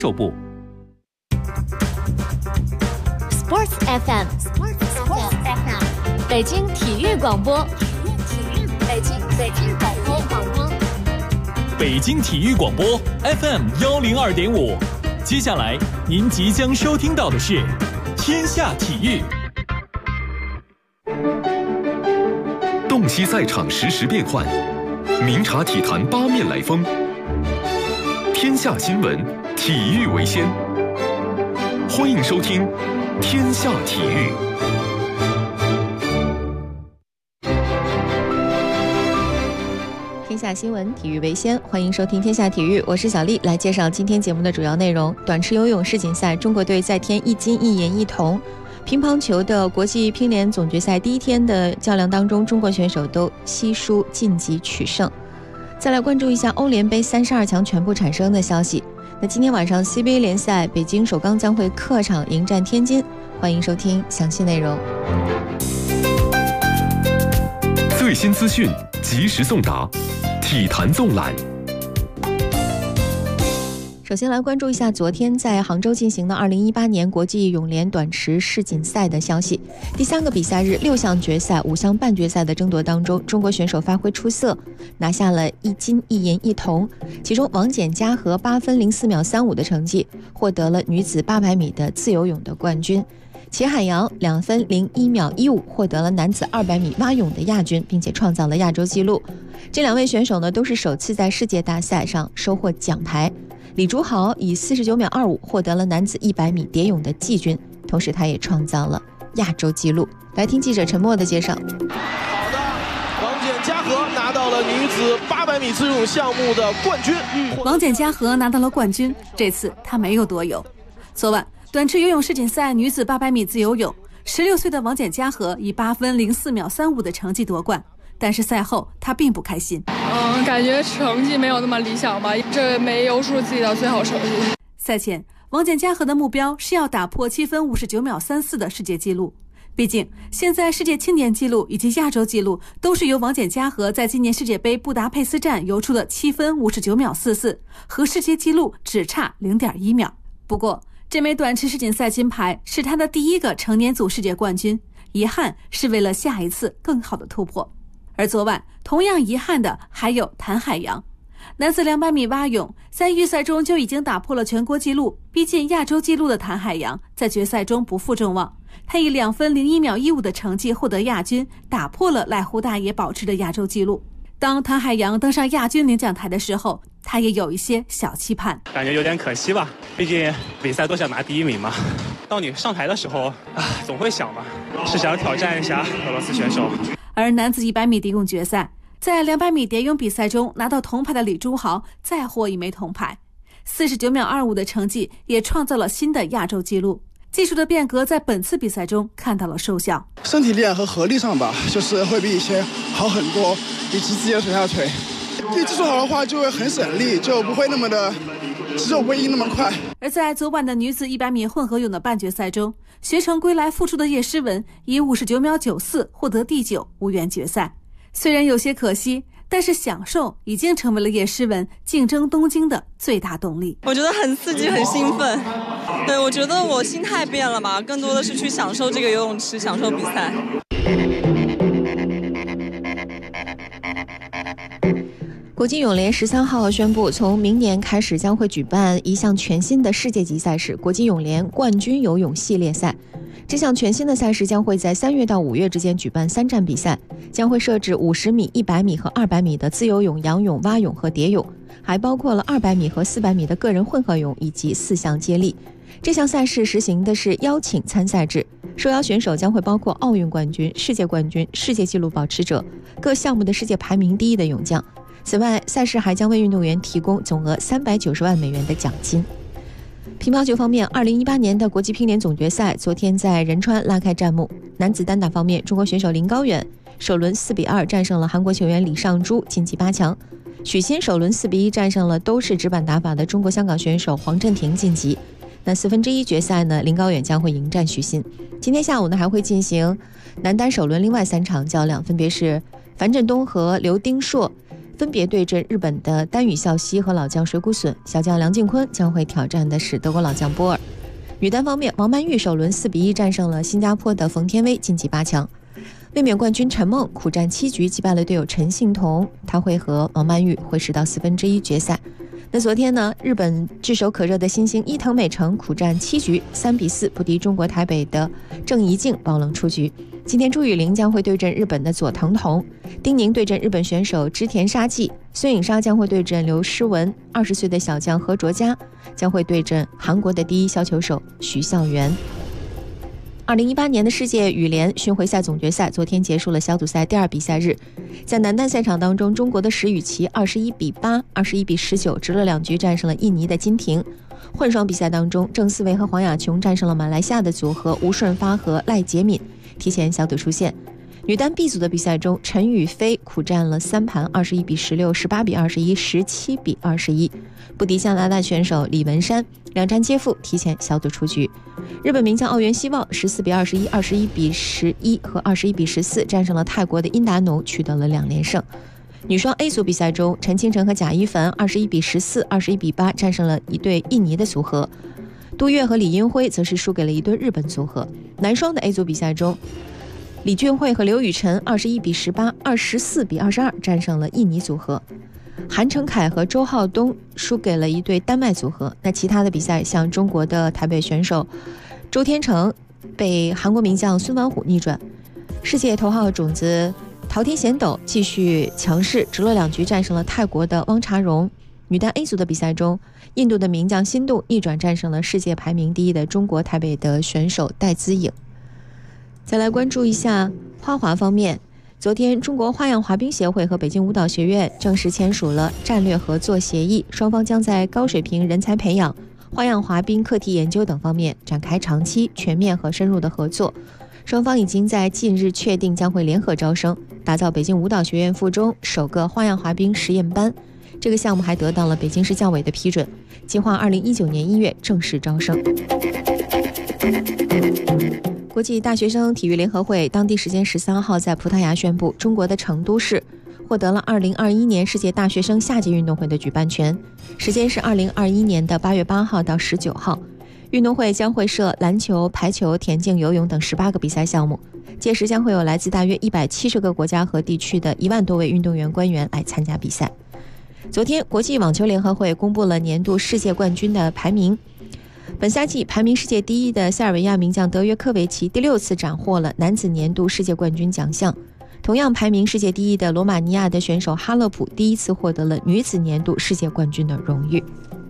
售部。 Sports FM， 北京体育广播，北京广播， 北京体育广播 FM 102.5。接下来您即将收听到的是天下体育。 洞悉赛场实时变幻，明察体坛八面来风。天下新闻，体育为先。欢迎收听天下体育。 天下新闻，体育为先，欢迎收听天下体育，我是小丽，来介绍今天节目的主要内容。短池游泳世锦赛，中国队再添1金1银1铜。乒乓球的国际乒联总决赛第一天的较量当中，中国选手都悉数晋级取胜。再来关注一下欧联杯32强全部产生的消息。那今天晚上 CBA 联赛，北京首钢将会客场迎战天津，欢迎收听详细内容。 最新资讯，及时送达，体坛纵览。 首先来关注一下昨天在杭州进行的2018年国际泳联短池世锦赛的消息。第3个比赛日，6项决赛、5项半决赛的争夺当中，中国选手发挥出色，拿下了1金1银1铜。其中王简嘉禾8分04秒35的成绩获得了女子800米的自由泳的冠军。齐海洋2分01秒15获得了男子200米蛙泳的亚军，并且创造了亚洲纪录。这2位选手呢，都是首次在世界大赛上收获奖牌。李竹豪以49秒25获得了男子100米蝶泳的季军，同时他也创造了亚洲纪录。来听记者陈默的介绍。 好的，王简嘉禾拿到了女子800米自由泳项目的冠军。 王简嘉禾拿到了冠军，这次他没有夺泳。昨晚短池游泳世锦赛女子800米自由泳，16岁的王简嘉禾以8分04秒35的成绩夺冠。但是赛后他并不开心， 感觉成绩没有那么理想吧，这没游出自己的最好成绩。 赛前，王简嘉禾的目标是要打破7分59秒34的世界纪录。毕竟，现在世界青年纪录以及亚洲纪录都是由王简嘉禾在今年世界杯布达佩斯站游出的7分59秒44，和世界纪录只差0.1秒。不过，这枚短池世锦赛金牌是他的第1个成年组世界冠军，遗憾是为了下一次更好的突破。而昨晚同样遗憾的还有谭海洋，男子200米蛙泳在预赛中就已经打破了全国纪录，逼近亚洲纪录的谭海洋在决赛中不负众望，他以2分01秒15的成绩获得亚军，打破了濑户大野保持的亚洲纪录。当谭海洋登上亚军领奖台的时候，他也有一些小期盼， 感觉有点可惜吧，毕竟比赛都想拿第1名嘛。到你上台的时候总会想嘛，是想挑战一下俄罗斯选手。 而男子100米蝶泳决赛，在200米蝶泳比赛中拿到铜牌的李朱豪再获1枚铜牌，49秒25的成绩也创造了新的亚洲纪录。技术的变革在本次比赛中看到了收效， 身体力量和合力上吧，就是会比以前好很多，以及自己的水下腿。对技术好的话，就会很省力，就不会那么的肌肉不会硬那么快。 而在昨晚的女子100米混合泳的半决赛中，学成归来复出的叶诗文以59秒94获得第9，无缘决赛。虽然有些可惜，但是享受已经成为了叶诗文竞争东京的最大动力。 我觉得很刺激，很兴奋。对，我觉得我心态变了吧，更多的是去享受这个游泳池，享受比赛。 国际泳联13号宣布，从明年开始将会举办一项全新的世界级赛事——国际泳联冠军游泳系列赛。这项全新的赛事将会在3月到5月之间举办3站比赛，将会设置50米、100米和200米的自由泳、仰泳、蛙泳和蝶泳，还包括了200米和400米的个人混合泳以及4项接力。这项赛事实行的是邀请参赛制，受邀选手将会包括奥运冠军、世界冠军、世界纪录保持者、各项目的世界排名第1的泳将。此外，赛事还将为运动员提供总额390万美元的奖金。乒乓球方面，2018年的国际乒联总决赛昨天在仁川拉开战幕。男子单打方面，中国选手林高远首轮4比2战胜了韩国球员李尚洙，晋级8强。许昕首轮4比1战胜了都是直板打法的中国香港选手黄镇廷，晋级。那1/4决赛呢，林高远将会迎战许昕。今天下午呢，还会进行男单首轮另外3场较量，分别是樊振东和刘丁硕分别对阵日本的丹羽孝希和老将水谷隼，小将梁靖昆将会挑战的是德国老将波尔。女单方面，王曼玉首轮4-1战胜了新加坡的冯天薇，晋级8强。卫冕冠军陈梦苦战7局击败了队友陈幸同，她会和王曼玉会师到1/4决赛。那昨天呢，日本炙手可热的新星伊藤美诚苦战7局，3-4不敌中国台北的郑怡静，爆冷出局。今天朱雨玲将会对阵日本的佐藤瞳，丁宁对阵日本选手织田沙纪，孙颖莎将会对阵刘诗雯，20岁的小将何卓佳将会对阵韩国的第一削球手徐孝元。2018年的世界羽联巡回赛总决赛昨天结束了小组赛第2比赛日，在男单赛场当中，中国的石宇奇21-8、21-19直落2局战胜了印尼的金廷。混双比赛当中，郑思维和黄雅琼战胜了马来西亚的组合吴顺发和赖洁敏，提前小组出线。女单 B 组的比赛中，陈雨菲苦战了3盘，21-16、18-21、17-21，不敌加拿大选手李文山，两战皆负，提前小组出局。日本名将奥原希望14-21、21-11和21-14战胜了泰国的殷达农，取得了2连胜。女双 A 组比赛中，陈清晨和贾一凡21-14、21-8战胜了一对印尼的组合，杜月和李英辉则是输给了一对日本组合。男双的 A 组比赛中，李俊慧和刘雨辰21-18、24-22战胜了印尼组合，韩成凯和周浩东输给了一对丹麦组合。那其他的比赛，像中国的台北选手周天成被韩国名将孙完虎逆转，世界头号种子桃田贤斗继续强势，直落2局战胜了泰国的汪查荣。女单 A 组的比赛中，印度的名将辛杜逆转战胜了世界排名第1的中国台北的选手戴资颖。再来关注一下花滑方面，昨天中国花样滑冰协会和北京舞蹈学院正式签署了战略合作协议，双方将在高水平人才培养、花样滑冰课题研究等方面展开长期、全面和深入的合作。双方已经在近日确定将会联合招生，打造北京舞蹈学院附中首个花样滑冰实验班。这个项目还得到了北京市教委的批准，计划2019年1月正式招生。国际大学生体育联合会当地时间13号在葡萄牙宣布，中国的成都市获得了2021年世界大学生夏季运动会的举办权，时间是2021年的8月8号到19号。运动会将会设篮球、排球、田径、游泳等18个比赛项目，届时将会有来自大约170个国家和地区的1万多位运动员官员来参加比赛。昨天，国际网球联合会公布了年度世界冠军的排名。本赛季排名世界第1的塞尔维亚名将德约科维奇第6次斩获了男子年度世界冠军奖项，同样排名世界第1的罗马尼亚的选手哈勒普第1次获得了女子年度世界冠军的荣誉。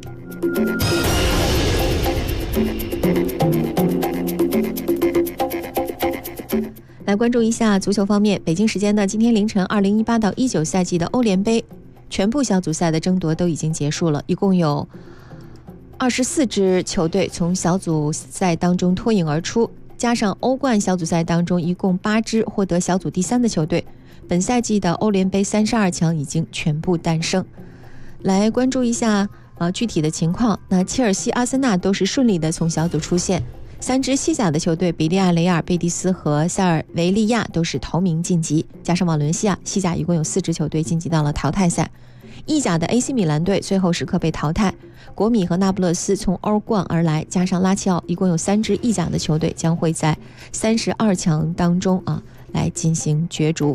来关注一下足球方面，北京时间的今天凌晨，2018到19赛季的欧联杯全部小组赛的争夺都已经结束了，一共有24支球队从小组赛当中脱颖而出，加上欧冠小组赛当中一共8支获得小组第3的球队，本赛季的欧联杯32强已经全部诞生。来关注一下具体的情况，那切尔西、阿森纳都是顺利的从小组出线，3支西甲的球队比利亚雷亚尔、贝蒂斯和塞尔维利亚都是头名晋级，加上瓦伦西亚，西甲一共有4支球队晋级到了淘汰赛。意甲的 AC 米兰队最后时刻被淘汰，国米和那不勒斯从欧冠而来，加上拉齐奥，一共有3支意甲的球队将会在32强当中来进行角逐。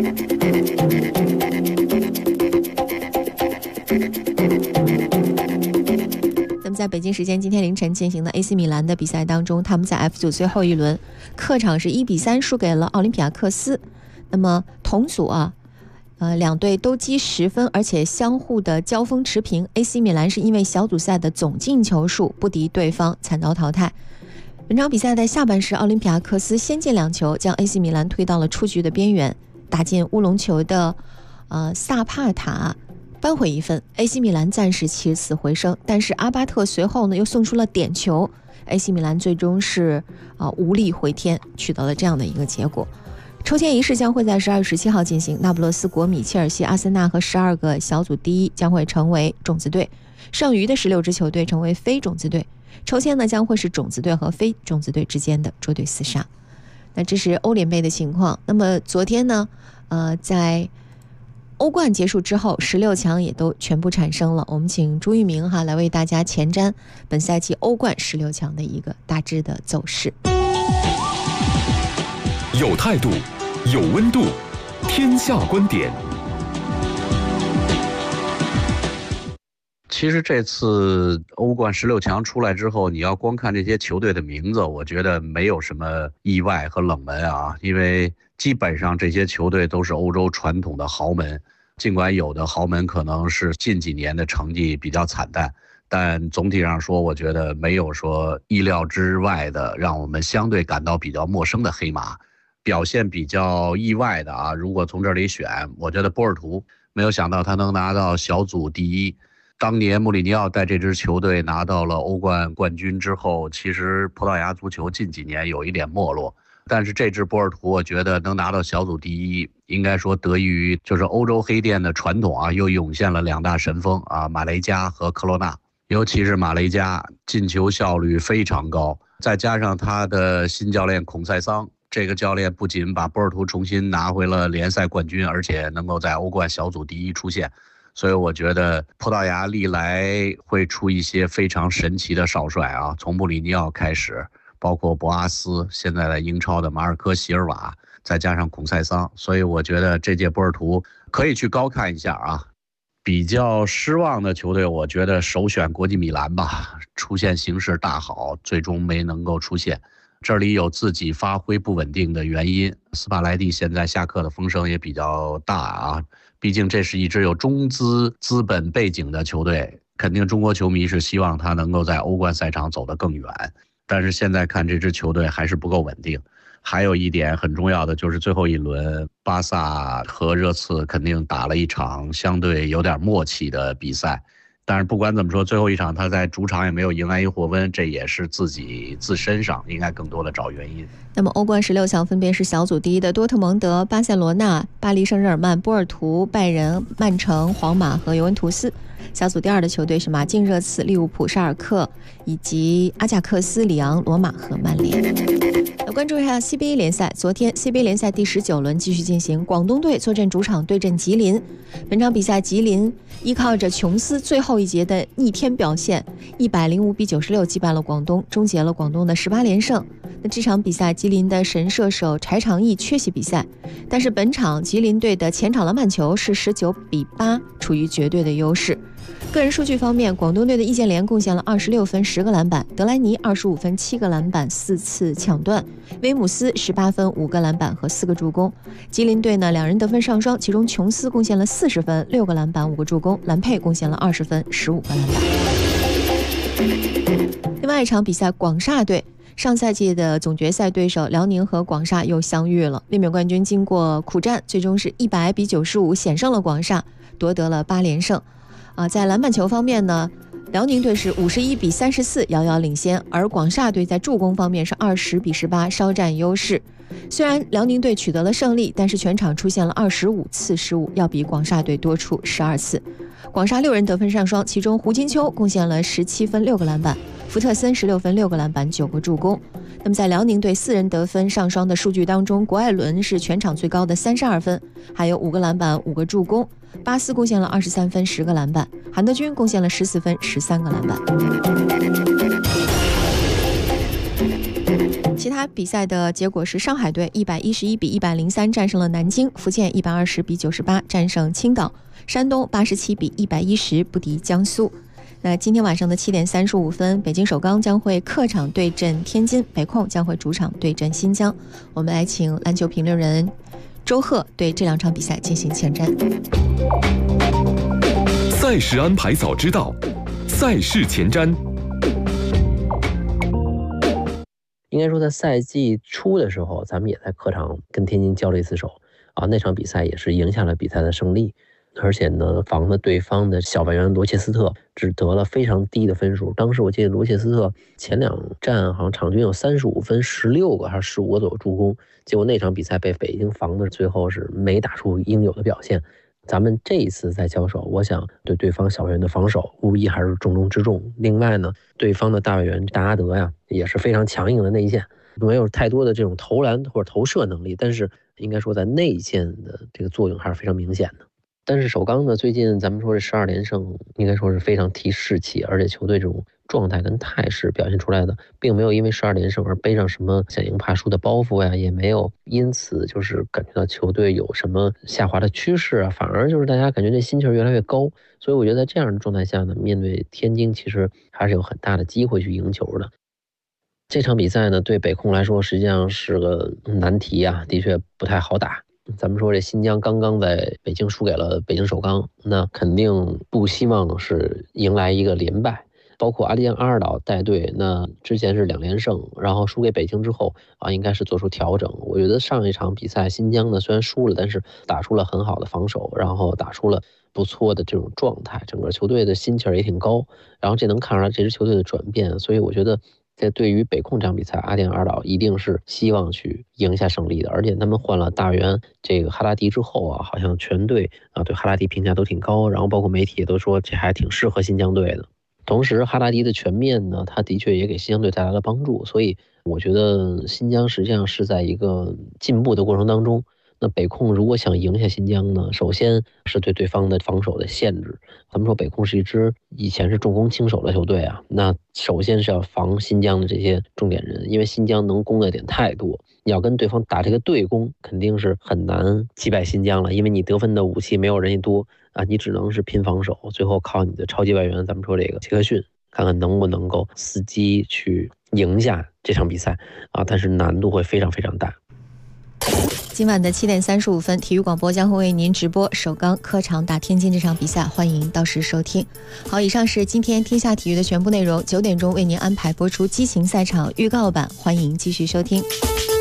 那么在北京时间今天凌晨进行的 AC 米兰的比赛当中，他们在 F 组最后一轮客场是1-3输给了奥林匹亚克斯。那么同组两队都积10分，而且相互的交锋持平。AC 米兰是因为小组赛的总进球数不敌对方，惨遭淘汰。本场比赛的下半时，奥林匹亚克斯先进2球，将 AC 米兰推到了出局的边缘。打进乌龙球的萨帕塔扳回1分 ，AC 米兰暂时起死回生。但是阿巴特随后呢又送出了点球 ，AC 米兰最终是无力回天，取得了这样的一个结果。抽签仪式将会在12月17号进行，那不勒斯、国米、切尔西、阿森纳和12个小组第1将会成为种子队，剩余的16支球队成为非种子队。抽签呢将会是种子队和非种子队之间的捉对厮杀。那这是欧联杯的情况。那么昨天呢，在欧冠结束之后，16强也都全部产生了。我们请朱一鸣来为大家前瞻本赛季欧冠16强的一个大致的走势。 有态度，有温度，天下观点。 其实这次欧冠16强出来之后，你要光看这些球队的名字，我觉得没有什么意外和冷门啊，因为基本上这些球队都是欧洲传统的豪门，尽管有的豪门可能是近几年的成绩比较惨淡，但总体上说，我觉得没有说意料之外的让我们相对感到比较陌生的黑马。表现比较意外的啊，如果从这里选，我觉得波尔图没有想到他能拿到小组第一。当年穆里尼奥带这支球队拿到了欧冠冠军之后，其实葡萄牙足球近几年有一点没落，但是这支波尔图我觉得能拿到小组第一，应该说得益于就是欧洲黑店的传统啊，又涌现了2大神锋啊，马雷加和科罗纳，尤其是马雷加进球效率非常高，再加上他的新教练孔塞桑。这个教练不仅把波尔图重新拿回了联赛冠军，而且能够在欧冠小组第一出现，所以我觉得葡萄牙历来会出一些非常神奇的少帅啊，从穆里尼奥开始，包括博阿斯，现在的英超的马尔科席尔瓦，再加上孔塞桑，所以我觉得这届波尔图可以去高看一下啊。比较失望的球队，我觉得首选国际米兰吧，出现形势大好，最终没能够出现。这里有自己发挥不稳定的原因，斯帕莱蒂现在下课的风声也比较大啊，毕竟这是一支有中资资本背景的球队，肯定中国球迷是希望他能够在欧冠赛场走得更远，但是现在看这支球队还是不够稳定。还有一点很重要的就是最后一轮，巴萨和热刺肯定打了一场相对有点默契的比赛。但是不管怎么说，最后一场他在主场也没有迎来一霍温，这也是自身上应该更多的找原因。 那么欧冠16强分别是小组第一的多特蒙德、巴塞罗那、巴黎圣日耳曼、波尔图、拜仁、曼城、皇马和尤文图斯。小组第二的球队是马竞、热刺、利物浦、沙尔克以及阿贾克斯、里昂、罗马和曼联。关注一下 CBA 联赛，昨天 CBA 联赛第19轮继续进行，广东队坐镇主场对阵吉林。本场比赛吉林依靠着琼斯最后一节的逆天表现，105比96击败了广东，终结了广东的18连胜。那这场比赛吉林的神射手柴长义缺席比赛，但是本场吉林队的前场篮板球是19比8，处于绝对的优势。个人数据方面，广东队的易建联贡献了26分10个篮板，德莱尼25分7个篮板4次抢断，威姆斯18分5个篮板和4个助攻。吉林队呢，2人得分上双，其中琼斯贡献了40分6个篮板5个助攻，兰佩贡献了20分15个篮板。另外一场比赛，广厦队上赛季的总决赛对手辽宁和广厦又相遇了，卫冕冠军经过苦战，最终是100比95险胜了广厦，夺得了8连胜。在篮板球方面呢，辽宁队是51比34遥遥领先，而广厦队在助攻方面是20比18稍占优势。虽然辽宁队取得了胜利，但是全场出现了25次失误，要比广厦队多出12次。广厦6人得分上双，其中胡金秋贡献了17分6个篮板，福特森16分6个篮板9个助攻。那么在辽宁队4人得分上双的数据当中，郭艾伦是全场最高的32分，还有5个篮板5个助攻，巴斯贡献了23分10个篮板，韩德君贡献了14分13个篮板。其他比赛的结果是上海队111比103战胜了南京，福建120比98战胜青岛，山东87比110不敌江苏。那今天晚上的7点35分，北京首钢将会客场对阵天津，北控将会主场对阵新疆。我们来请篮球评论人周贺对这2场比赛进行前瞻。 赛事安排早知道，赛事前瞻。 应该说在赛季初的时候，咱们也在客场跟天津交了一次手啊，那场比赛也是赢下了比赛的胜利。而且呢，防的对方的小外援罗切斯特只得了非常低的分数。当时我记得罗切斯特前2战好像场均有35分16个还是15个左右助攻，结果那场比赛被北京防的最后是没打出应有的表现。咱们这一次在交手，我想对方小外援的防守无疑还是重中之重。另外呢，对方的大外援达阿德呀也是非常强硬的内线，没有太多的这种投篮或者投射能力，但是应该说在内线的这个作用还是非常明显的。 但是首钢呢，最近咱们说这12连胜，应该说是非常提士气，而且球队这种状态跟态势表现出来的，并没有因为12连胜而背上什么想赢怕输的包袱呀，也没有因此就是感觉到球队有什么下滑的趋势啊，反而就是大家感觉这心气儿越来越高。所以我觉得在这样的状态下呢，面对天津其实还是有很大的机会去赢球的。这场比赛呢，对北控来说实际上是个难题啊，的确不太好打。咱们说这新疆刚刚在北京输给了北京首钢，那肯定不希望是迎来一个连败。包括阿尔岛带队，那之前是2连胜，然后输给北京之后啊，应该是做出调整。我觉得上一场比赛新疆呢虽然输了，但是打出了很好的防守，然后打出了不错的这种状态，整个球队的心气儿也挺高，然后这能看出来这支球队的转变。所以我觉得在对于北控这场比赛，阿尔岛一定是希望去赢下胜利的。而且他们换了大员这个哈拉迪之后啊，好像全队啊对哈拉迪评价都挺高，然后包括媒体也都说这还挺适合新疆队的。同时哈拉迪的全面呢，他的确也给新疆队带来了帮助，所以我觉得新疆实际上是在一个进步的过程当中。那北控如果想赢下新疆呢，首先是对对方的防守的限制。咱们说北控是一支以前是重攻轻守的球队啊，那首先是要防新疆的这些重点人，因为新疆能攻的点太多，你要跟对方打这个对攻，肯定是很难击败新疆了，因为你得分的武器没有人家多啊，你只能是拼防守，最后靠你的超级外援，咱们说这个杰克逊，看看能不能够伺机去赢下这场比赛啊，但是难度会非常非常大。 今晚的7点35分，体育广播将会为您直播首钢客场打天津这场比赛，欢迎到时收听。好，以上是今天天下体育的全部内容，9点钟为您安排播出激情赛场预告版，欢迎继续收听。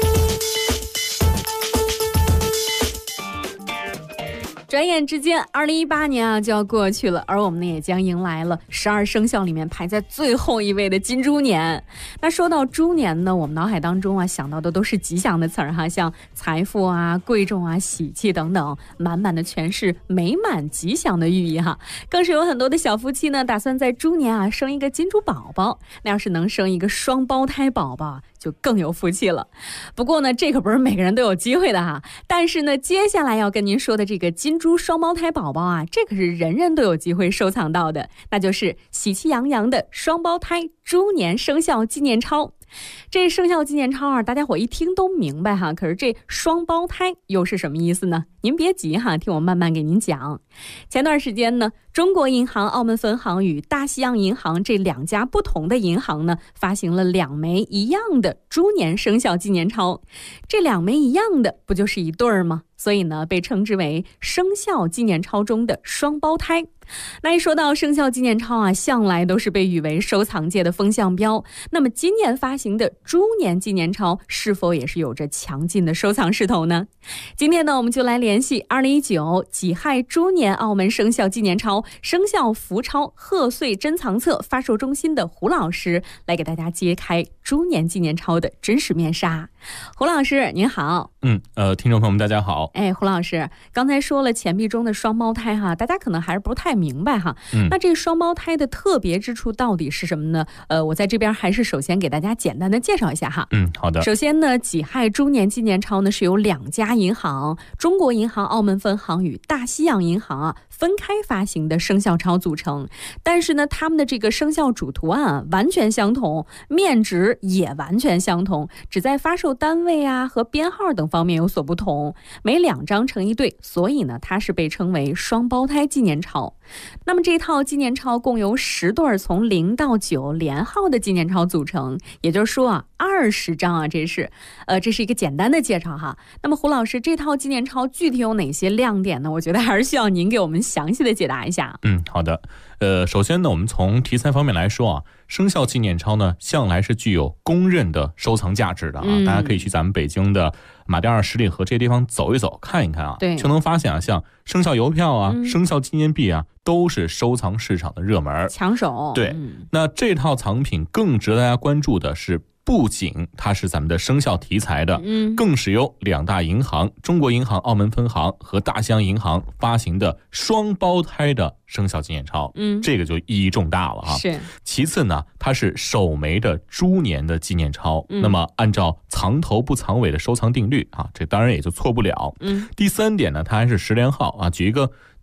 转眼之间2018年啊就要过去了，而我们呢也将迎来了12生肖里面排在最后一位的金猪年。那说到猪年呢，我们脑海当中啊想到的都是吉祥的词儿哈，像财富啊、贵重啊、喜气等等，满满的全是美满吉祥的寓意哈。更是有很多的小夫妻呢打算在猪年啊生一个金猪宝宝，那要是能生一个双胞胎宝宝就更有福气了。不过呢，这可不是每个人都有机会的哈。但是呢，接下来要跟您说的这个金猪双胞胎宝宝啊，这可是人人都有机会收藏到的，那就是喜气洋洋的双胞胎猪年生肖纪念钞。这生肖纪念钞啊，大家伙一听都明白哈，可是这双胞胎又是什么意思呢？您别急哈，听我慢慢给您讲。前段时间呢，中国银行澳门分行与大西洋银行这2家不同的银行呢，发行了2枚一样的猪年生肖纪念钞。这2枚一样的，不就是一对儿吗？所以呢，被称之为生肖纪念钞中的双胞胎。那一说到生肖纪念钞啊，向来都是被誉为收藏界的风向标。那么今年发行的猪年纪念钞是否也是有着强劲的收藏势头呢？今天呢，我们就来联系2019己亥猪年澳门生肖纪念钞生肖福钞贺岁珍藏册发售中心的胡老师，来给大家揭开猪年纪念钞的真实面纱。胡老师您好。 听众朋友们大家好。 胡老师刚才说了钱币中的双胞胎哈，大家可能还是不太明白哈。那这双胞胎的特别之处到底是什么呢？我在这边还是首先给大家简单的介绍一下哈。 好的。 首先呢，己亥猪年纪念钞呢是由2家银行，中国银行澳门分行与大西洋银行啊分开发行的生肖钞组成，但是呢，他们的这个生肖主图案完全相同，面值也完全相同，只在发售单位啊和编号等方面有所不同，每2张成一对，所以呢，它是被称为双胞胎纪念钞。那么这套纪念钞共由10对从0到9连号的纪念钞组成，也就是说啊，20张啊，这是一个简单的介绍哈。那么胡老师，这套纪念钞具体有哪些亮点呢？我觉得还是需要您给我们详细的解答一下。 好的。首先呢，我们从题材方面来说啊，生肖纪念钞呢向来是具有公认的收藏价值的啊。大家可以去咱们北京的马甸二十里河这些地方走一走看一看啊，就能发现啊，像生肖邮票啊、生肖纪念币啊，都是收藏市场的热门抢手。 对，那这套藏品更值得大家关注的是，不仅它是咱们的生肖题材的，更是由2大银行，中国银行澳门分行和大西洋银行发行的双胞胎的生肖纪念钞，这个就意义重大了哈。 是。 其次呢，它是首枚的猪年的纪念钞，那么按照藏头不藏尾的收藏定律啊，这当然也就错不了。第3点呢，它还是10连号啊。举一个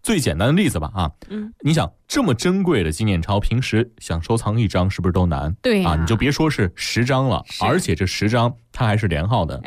最简单的例子吧啊，你想这么珍贵的纪念钞，平时想收藏1张是不是都难？ 对啊，你就别说是10张了，而且这10张它还是连号的。